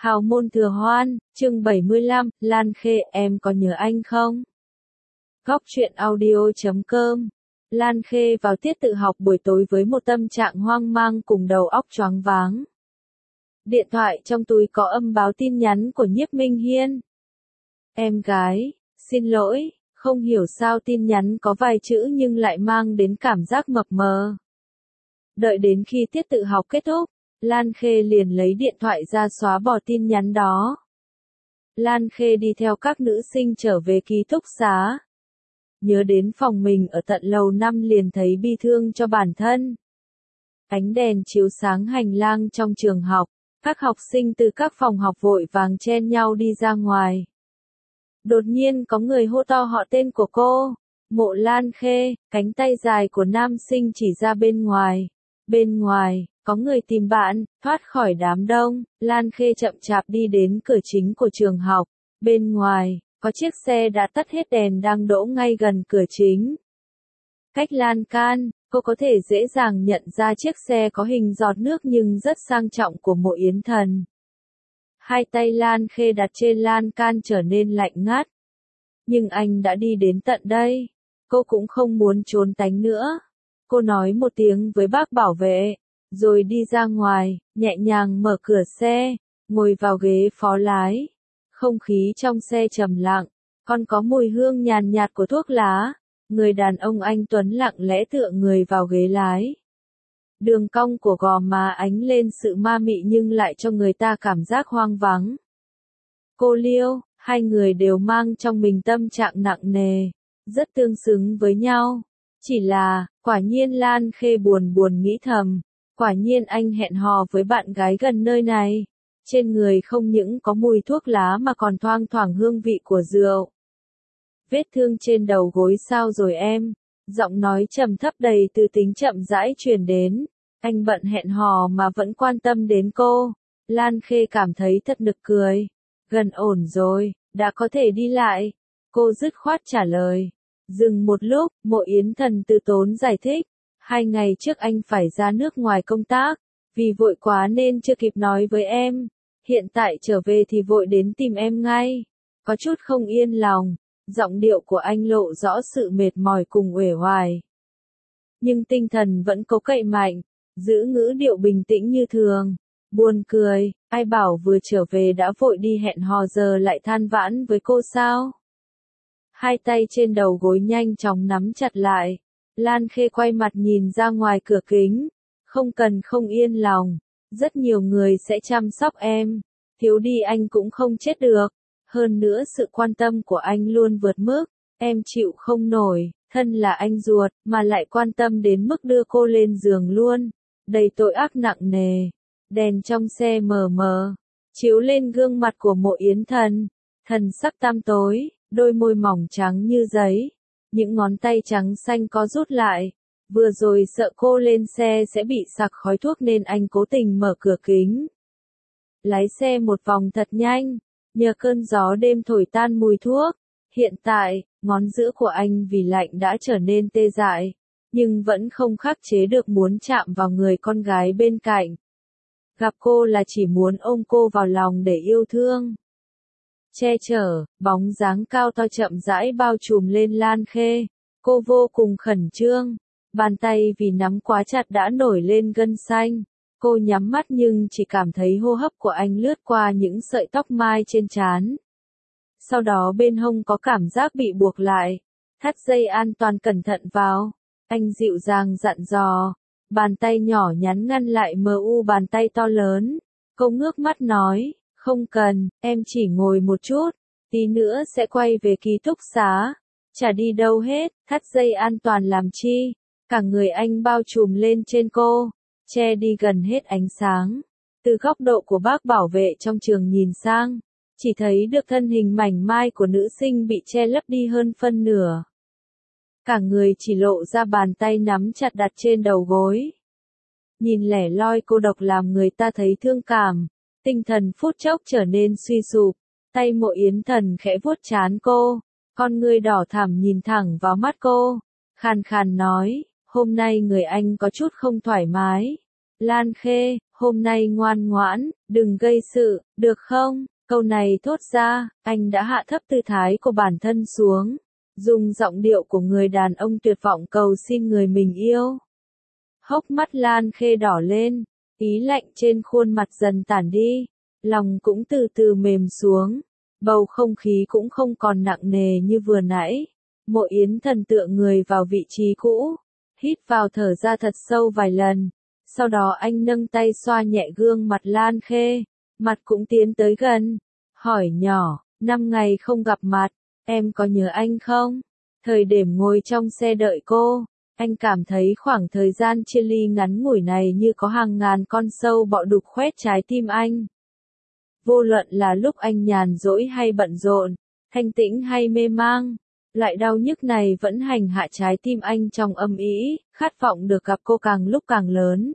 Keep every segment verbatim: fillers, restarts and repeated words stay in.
Hào môn thừa hoan, chương bảy mươi lăm, Lan Khê, em có nhớ anh không? Góc truyện audio chấm com. Lan Khê vào tiết tự học buổi tối với một tâm trạng hoang mang cùng đầu óc choáng váng. Điện thoại trong túi có âm báo tin nhắn của Nhiếp Minh Hiên. Em gái, xin lỗi, không hiểu sao tin nhắn có vài chữ nhưng lại mang đến cảm giác mập mờ. Đợi đến khi tiết tự học kết thúc, Lan Khê liền lấy điện thoại ra xóa bỏ tin nhắn đó. Lan Khê đi theo các nữ sinh trở về ký túc xá. Nhớ đến phòng mình ở tận lầu năm liền thấy bi thương cho bản thân. Ánh đèn chiếu sáng hành lang trong trường học, các học sinh từ các phòng học vội vàng chen nhau đi ra ngoài. Đột nhiên có người hô to họ tên của cô, Mộ Lan Khê, cánh tay dài của nam sinh chỉ ra bên ngoài. Bên ngoài, có người tìm bạn, thoát khỏi đám đông, Lan Khê chậm chạp đi đến cửa chính của trường học. Bên ngoài, có chiếc xe đã tắt hết đèn đang đỗ ngay gần cửa chính. Cách lan can, cô có thể dễ dàng nhận ra chiếc xe có hình giọt nước nhưng rất sang trọng của Mộ Yến Thần. Hai tay Lan Khê đặt trên lan can trở nên lạnh ngắt. Nhưng anh đã đi đến tận đây. Cô cũng không muốn trốn tránh nữa. Cô nói một tiếng với bác bảo vệ, rồi đi ra ngoài, nhẹ nhàng mở cửa xe, ngồi vào ghế phó lái. Không khí trong xe trầm lặng, còn có mùi hương nhàn nhạt của thuốc lá. Người đàn ông anh tuấn lặng lẽ tựa người vào ghế lái. Đường cong của gò má ánh lên sự ma mị nhưng lại cho người ta cảm giác hoang vắng. Cô Liêu, hai người đều mang trong mình tâm trạng nặng nề, rất tương xứng với nhau. Chỉ là, quả nhiên Lan Khê buồn buồn nghĩ thầm, quả nhiên anh hẹn hò với bạn gái gần nơi này. Trên người không những có mùi thuốc lá mà còn thoang thoảng hương vị của rượu. Vết thương trên đầu gối sao rồi em? Giọng nói trầm thấp đầy tư tính chậm rãi truyền đến. Anh bận hẹn hò mà vẫn quan tâm đến cô. Lan Khê cảm thấy thật nực cười. Gần ổn rồi, đã có thể đi lại. Cô dứt khoát trả lời. Dừng một lúc, Mộ Yến Thần từ tốn giải thích. Hai ngày trước anh phải ra nước ngoài công tác. Vì vội quá nên chưa kịp nói với em. Hiện tại trở về thì vội đến tìm em ngay. Có chút không yên lòng. Giọng điệu của anh lộ rõ sự mệt mỏi cùng uể oải. Nhưng tinh thần vẫn cố cậy mạnh. Giữ ngữ điệu bình tĩnh như thường. Buồn cười, ai bảo vừa trở về đã vội đi hẹn hò giờ lại than vãn với cô sao? Hai tay trên đầu gối nhanh chóng nắm chặt lại. Lan Khê quay mặt nhìn ra ngoài cửa kính. Không cần không yên lòng. Rất nhiều người sẽ chăm sóc em. Thiếu đi anh cũng không chết được. Hơn nữa sự quan tâm của anh luôn vượt mức. Em chịu không nổi. Thân là anh ruột mà lại quan tâm đến mức đưa cô lên giường luôn. Đầy tội ác nặng nề. Đèn trong xe mờ mờ. Chiếu lên gương mặt của Mộ Yến Thần. Thần sắc tăm tối. Đôi môi mỏng trắng như giấy. Những ngón tay trắng xanh có rút lại. Vừa rồi sợ cô lên xe sẽ bị sặc khói thuốc nên anh cố tình mở cửa kính. Lái xe một vòng thật nhanh. Nhờ cơn gió đêm thổi tan mùi thuốc. Hiện tại, ngón giữa của anh vì lạnh đã trở nên tê dại. Nhưng vẫn không khắc chế được muốn chạm vào người con gái bên cạnh. Gặp cô là chỉ muốn ôm cô vào lòng để yêu thương. Che chở, bóng dáng cao to chậm rãi bao trùm lên Lan Khê. Cô vô cùng khẩn trương. Bàn tay vì nắm quá chặt đã nổi lên gân xanh. Cô nhắm mắt nhưng chỉ cảm thấy hô hấp của anh lướt qua những sợi tóc mai trên trán. Sau đó bên hông có cảm giác bị buộc lại. Thắt dây an toàn cẩn thận vào. Anh dịu dàng dặn dò. Bàn tay nhỏ nhắn ngăn lại mờ u bàn tay to lớn. Cô ngước mắt nói, không cần, em chỉ ngồi một chút. Tí nữa sẽ quay về ký túc xá. Chả đi đâu hết, thắt dây an toàn làm chi. Cả người anh bao trùm lên trên cô. Che đi gần hết ánh sáng. Từ góc độ của bác bảo vệ trong trường nhìn sang. Chỉ thấy được thân hình mảnh mai của nữ sinh bị che lấp đi hơn phân nửa. Cả người chỉ lộ ra bàn tay nắm chặt đặt trên đầu gối. Nhìn lẻ loi cô độc làm người ta thấy thương cảm. Tinh thần phút chốc trở nên suy sụp. Tay Mộ Yến Thần khẽ vuốt trán cô. Con người đỏ thẳm nhìn thẳng vào mắt cô. Khàn khàn nói, hôm nay người anh có chút không thoải mái. Lan Khê, hôm nay ngoan ngoãn, đừng gây sự, được không? Câu này thốt ra, anh đã hạ thấp tư thái của bản thân xuống, dùng giọng điệu của người đàn ông tuyệt vọng cầu xin người mình yêu. Hốc mắt Lan Khê đỏ lên, ý lạnh trên khuôn mặt dần tản đi, lòng cũng từ từ mềm xuống, bầu không khí cũng không còn nặng nề như vừa nãy. Mộ Yến Thần tựa người vào vị trí cũ, hít vào thở ra thật sâu vài lần, sau đó anh nâng tay xoa nhẹ gương mặt Lan Khê, mặt cũng tiến tới gần, hỏi nhỏ, năm ngày không gặp mặt, em có nhớ anh không? Thời điểm ngồi trong xe đợi cô, anh cảm thấy khoảng thời gian chia ly ngắn ngủi này như có hàng ngàn con sâu bọ đục khoét trái tim anh. Vô luận là lúc anh nhàn rỗi hay bận rộn, thanh tĩnh hay mê mang, loại đau nhức này vẫn hành hạ trái tim anh trong âm ỉ, khát vọng được gặp cô càng lúc càng lớn.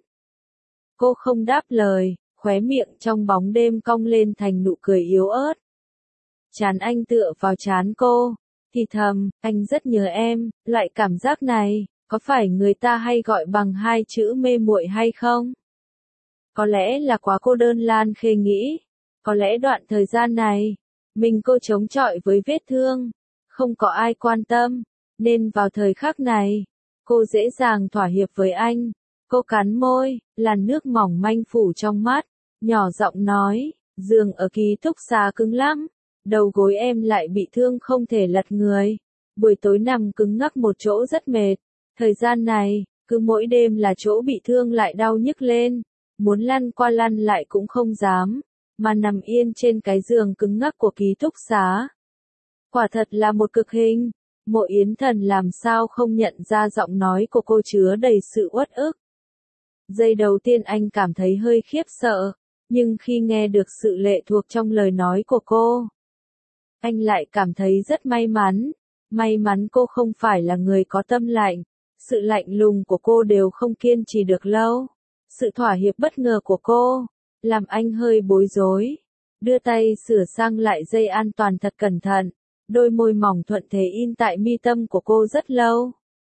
Cô không đáp lời, khóe miệng trong bóng đêm cong lên thành nụ cười yếu ớt. Trán anh tựa vào trán cô, thì thầm, anh rất nhớ em, loại cảm giác này, có phải người ta hay gọi bằng hai chữ mê muội hay không? Có lẽ là quá cô đơn Lan Khê nghĩ, có lẽ đoạn thời gian này, mình cô chống chọi với vết thương, không có ai quan tâm, nên vào thời khắc này, cô dễ dàng thỏa hiệp với anh. Cô cắn môi, làn nước mỏng manh phủ trong mắt, nhỏ giọng nói, giường ở ký túc xá cứng lắm, đầu gối em lại bị thương không thể lật người, buổi tối nằm cứng ngắc một chỗ rất mệt, thời gian này, cứ mỗi đêm là chỗ bị thương lại đau nhức lên, muốn lăn qua lăn lại cũng không dám, mà nằm yên trên cái giường cứng ngắc của ký túc xá. Quả thật là một cực hình, Mộ Yến Thần làm sao không nhận ra giọng nói của cô chứa đầy sự uất ức. Giây đầu tiên anh cảm thấy hơi khiếp sợ, nhưng khi nghe được sự lệ thuộc trong lời nói của cô, anh lại cảm thấy rất may mắn. May mắn cô không phải là người có tâm lạnh, sự lạnh lùng của cô đều không kiên trì được lâu. Sự thỏa hiệp bất ngờ của cô, làm anh hơi bối rối. Đưa tay sửa sang lại dây an toàn thật cẩn thận, đôi môi mỏng thuận thế in tại mi tâm của cô rất lâu.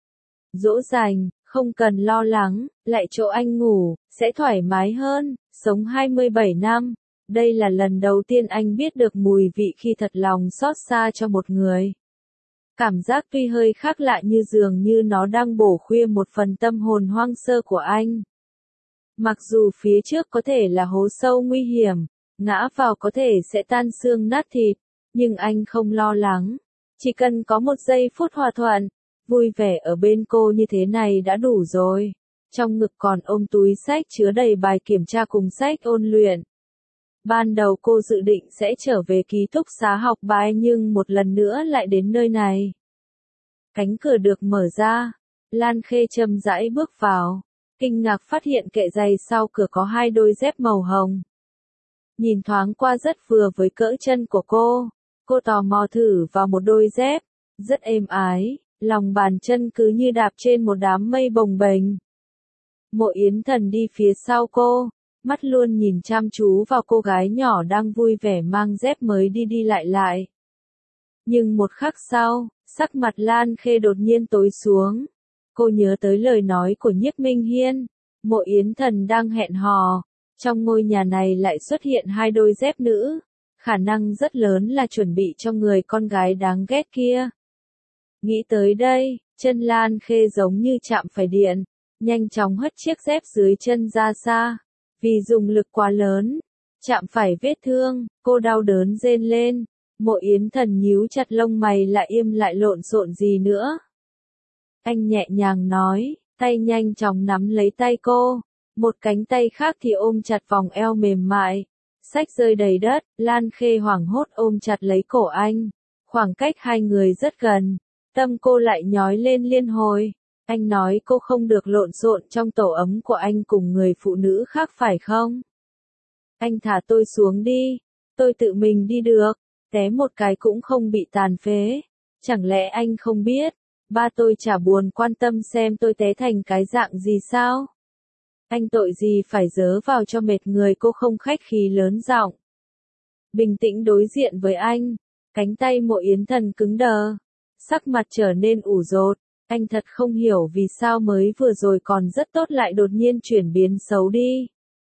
Dỗ dành, không cần lo lắng, lại chỗ anh ngủ, sẽ thoải mái hơn, sống hai mươi bảy năm. Đây là lần đầu tiên anh biết được mùi vị khi thật lòng xót xa cho một người. Cảm giác tuy hơi khác lạ như dường như nó đang bổ khuya một phần tâm hồn hoang sơ của anh. Mặc dù phía trước có thể là hố sâu nguy hiểm, ngã vào có thể sẽ tan xương nát thịt, nhưng anh không lo lắng. Chỉ cần có một giây phút hòa thuận, vui vẻ ở bên cô như thế này đã đủ rồi. Trong ngực còn ôm túi sách chứa đầy bài kiểm tra cùng sách ôn luyện. Ban đầu cô dự định sẽ trở về ký túc xá học bài nhưng một lần nữa lại đến nơi này. Cánh cửa được mở ra, Lan Khê chậm rãi bước vào, kinh ngạc phát hiện kệ giày sau cửa có hai đôi dép màu hồng. Nhìn thoáng qua rất vừa với cỡ chân của cô, cô tò mò thử vào một đôi dép, rất êm ái, lòng bàn chân cứ như đạp trên một đám mây bồng bềnh. Mộ Yến Thần đi phía sau cô, mắt luôn nhìn chăm chú vào cô gái nhỏ đang vui vẻ mang dép mới đi đi lại lại. Nhưng một khắc sau, sắc mặt Lan Khê đột nhiên tối xuống. Cô nhớ tới lời nói của Nhiếp Minh Hiên, Mộ Yến Thần đang hẹn hò, trong ngôi nhà này lại xuất hiện hai đôi dép nữ, khả năng rất lớn là chuẩn bị cho người con gái đáng ghét kia. Nghĩ tới đây, chân Lan Khê giống như chạm phải điện, nhanh chóng hất chiếc dép dưới chân ra xa. Vì dùng lực quá lớn, chạm phải vết thương, cô đau đớn rên lên. Mộ Yến Thần nhíu chặt lông mày lại im lại lộn xộn gì nữa. Anh nhẹ nhàng nói, tay nhanh chóng nắm lấy tay cô, một cánh tay khác thì ôm chặt vòng eo mềm mại. Sách rơi đầy đất, Lan Khê hoảng hốt ôm chặt lấy cổ anh. Khoảng cách hai người rất gần, tâm cô lại nhói lên liên hồi. Anh nói cô không được lộn xộn trong tổ ấm của anh cùng người phụ nữ khác phải không? Anh thả tôi xuống đi, tôi tự mình đi được, té một cái cũng không bị tàn phế. Chẳng lẽ anh không biết, ba tôi chả buồn quan tâm xem tôi té thành cái dạng gì sao? Anh tội gì phải dớ vào cho mệt người, cô không khách khí lớn giọng. Bình tĩnh đối diện với anh, cánh tay Mộ Yến Thần cứng đờ, sắc mặt trở nên ủ rột. Anh thật không hiểu vì sao mới vừa rồi còn rất tốt lại đột nhiên chuyển biến xấu đi.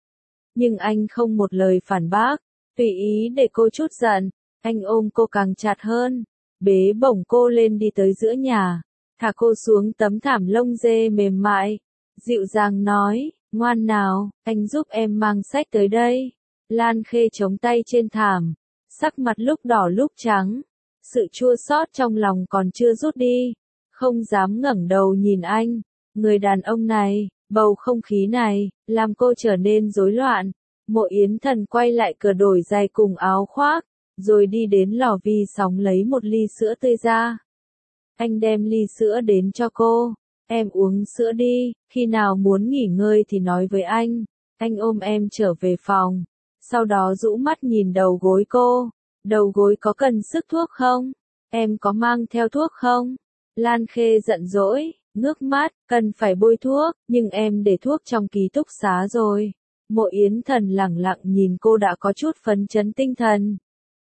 Nhưng anh không một lời phản bác, tùy ý để cô chút giận, anh ôm cô càng chặt hơn, bế bổng cô lên đi tới giữa nhà, thả cô xuống tấm thảm lông dê mềm mại, dịu dàng nói, ngoan nào, anh giúp em mang sách tới đây. Lan Khê chống tay trên thảm, sắc mặt lúc đỏ lúc trắng, sự chua xót trong lòng còn chưa rút đi, không dám ngẩng đầu nhìn anh, người đàn ông này, bầu không khí này, làm cô trở nên rối loạn. Mộ Yến Thần quay lại cửa đổi giày cùng áo khoác, rồi đi đến lò vi sóng lấy một ly sữa tươi ra. Anh đem ly sữa đến cho cô, em uống sữa đi, khi nào muốn nghỉ ngơi thì nói với anh. Anh ôm em trở về phòng, sau đó rũ mắt nhìn đầu gối cô, đầu gối có cần sức thuốc không? Em có mang theo thuốc không? Lan Khê giận dỗi, ngước mắt, cần phải bôi thuốc, nhưng em để thuốc trong ký túc xá rồi. Mộ Yến Thần lẳng lặng nhìn cô đã có chút phấn chấn tinh thần.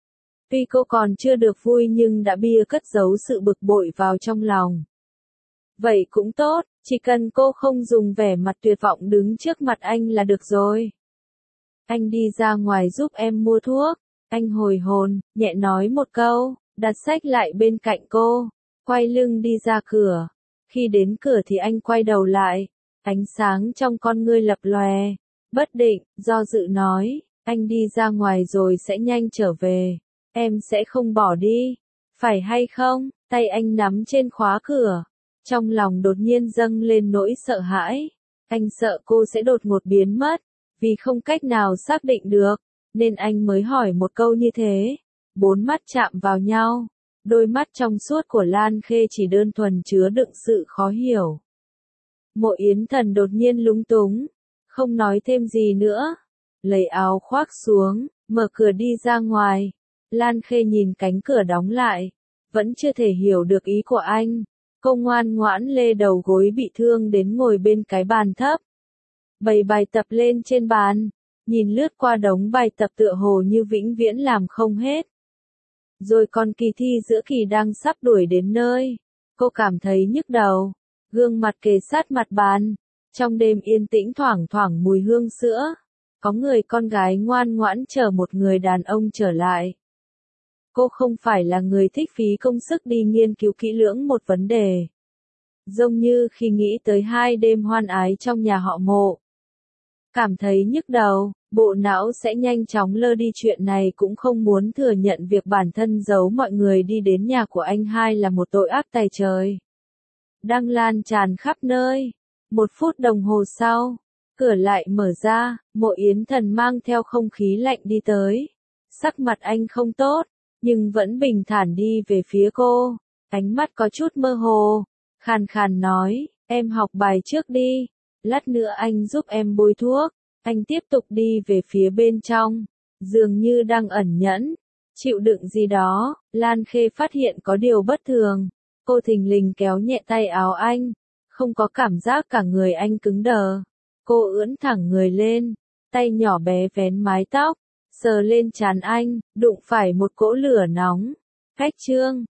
Tuy cô còn chưa được vui nhưng đã bia cất giấu sự bực bội vào trong lòng. Vậy cũng tốt, chỉ cần cô không dùng vẻ mặt tuyệt vọng đứng trước mặt anh là được rồi. Anh đi ra ngoài giúp em mua thuốc, anh hồi hồn, nhẹ nói một câu, đặt sách lại bên cạnh cô, quay lưng đi ra cửa. Khi đến cửa thì anh quay đầu lại, ánh sáng trong con ngươi lập lòe, bất định, do dự nói, anh đi ra ngoài rồi sẽ nhanh trở về, em sẽ không bỏ đi, phải hay không? Tay anh nắm trên khóa cửa, trong lòng đột nhiên dâng lên nỗi sợ hãi, anh sợ cô sẽ đột ngột biến mất, vì không cách nào xác định được, nên anh mới hỏi một câu như thế. Bốn mắt chạm vào nhau, đôi mắt trong suốt của Lan Khê chỉ đơn thuần chứa đựng sự khó hiểu. Mộ Yến Thần đột nhiên lúng túng, không nói thêm gì nữa, lấy áo khoác xuống, mở cửa đi ra ngoài. Lan Khê nhìn cánh cửa đóng lại, vẫn chưa thể hiểu được ý của anh. Cô ngoan ngoãn lê đầu gối bị thương đến ngồi bên cái bàn thấp, bày bài tập lên trên bàn, nhìn lướt qua đống bài tập tựa hồ như vĩnh viễn làm không hết. Rồi còn kỳ thi giữa kỳ đang sắp đuổi đến nơi, cô cảm thấy nhức đầu, gương mặt kề sát mặt bàn, trong đêm yên tĩnh thoảng thoảng mùi hương sữa, có người con gái ngoan ngoãn chờ một người đàn ông trở lại. Cô không phải là người thích phí công sức đi nghiên cứu kỹ lưỡng một vấn đề. Giống như khi nghĩ tới hai đêm hoan ái trong nhà họ Mộ. Cảm thấy nhức đầu, bộ não sẽ nhanh chóng lơ đi chuyện này, cũng không muốn thừa nhận việc bản thân giấu mọi người đi đến nhà của anh hai là một tội ác tày trời. Đang lan tràn khắp nơi. Một phút đồng hồ sau, cửa lại mở ra, Mộ Yến Thần mang theo không khí lạnh đi tới. Sắc mặt anh không tốt, nhưng vẫn bình thản đi về phía cô, ánh mắt có chút mơ hồ, khàn khàn nói, em học bài trước đi, lát nữa anh giúp em bôi thuốc. Anh tiếp tục đi về phía bên trong, dường như đang ẩn nhẫn, chịu đựng gì đó. Lan Khê phát hiện có điều bất thường, cô thình lình kéo nhẹ tay áo anh, không có cảm giác cả người anh cứng đờ. Cô ưỡn thẳng người lên, tay nhỏ bé vén mái tóc, sờ lên trán anh, đụng phải một cỗ lửa nóng. Cách chương